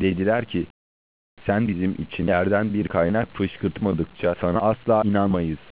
Dediler ki, sen bizim için yerden bir kaynak fışkırtmadıkça sana asla inanmayız.